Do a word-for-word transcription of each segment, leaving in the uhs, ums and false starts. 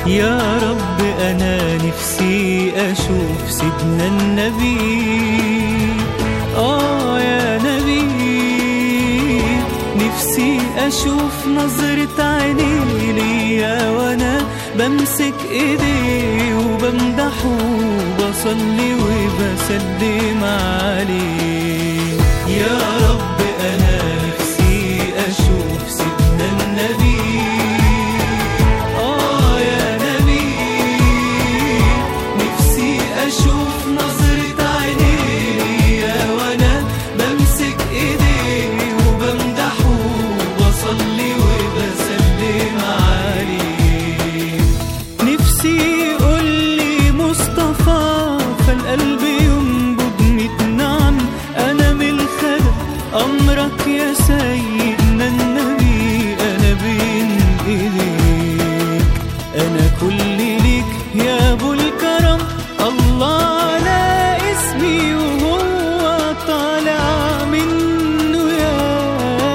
يا رب أنا نفسي أشوف سيدنا النبي، آه يا نبي، نفسي أشوف نظرة عينيه ليا وأنا بمسك إيديه وبمدحه وبصلي وبسلم عليه. يا رب أنا نفسي أشوف سيدنا النبي، آه يا نبي، نفسي أشوف نظرة عينيه ليا وأنا بمسك إيديه وبمدحه وبصلي وبسلم عليه. نفسي يقول لي مصطفى فالقلب ينبض ميت نعم، أنا من الخلق أمرك يا سيدنا النبي، أنا بين إيديك، أنا كل ليك يا أبو الكرم. الله على اسمي وهو طالع منه، يا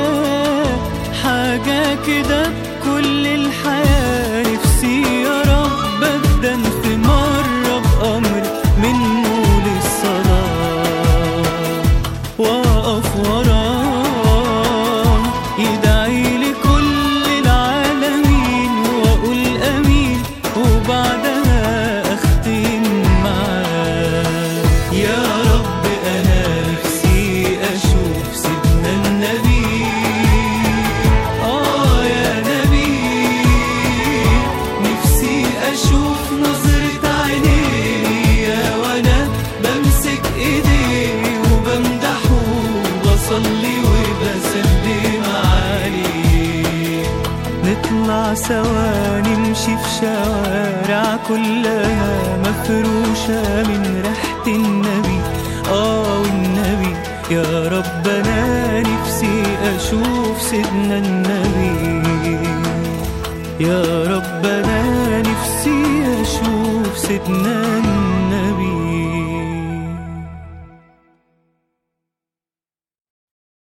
حاجة كده كل الحياة نفسي يا رب أبدأ في مرة بأمر منه للصلاة وأقف وراه يدعي لكل العالمين وأقول أمين وبعدها أختم معاه. يا رب أنا نفسي أشوف سيدنا النبي، آه يا نبي، نفسي أشوف نظرة عينيه ليا وأنا بمسك إيديه وبمدحه وبصلي وبسلم عليه. نطلع سوا نمشي في شوارع كلها مفروشة من ريحة النبي، آه والنبي. يا رب أنا نفسي أشوف سيدنا النبي، يا رب أنا نفسي أشوف سيدنا النبي.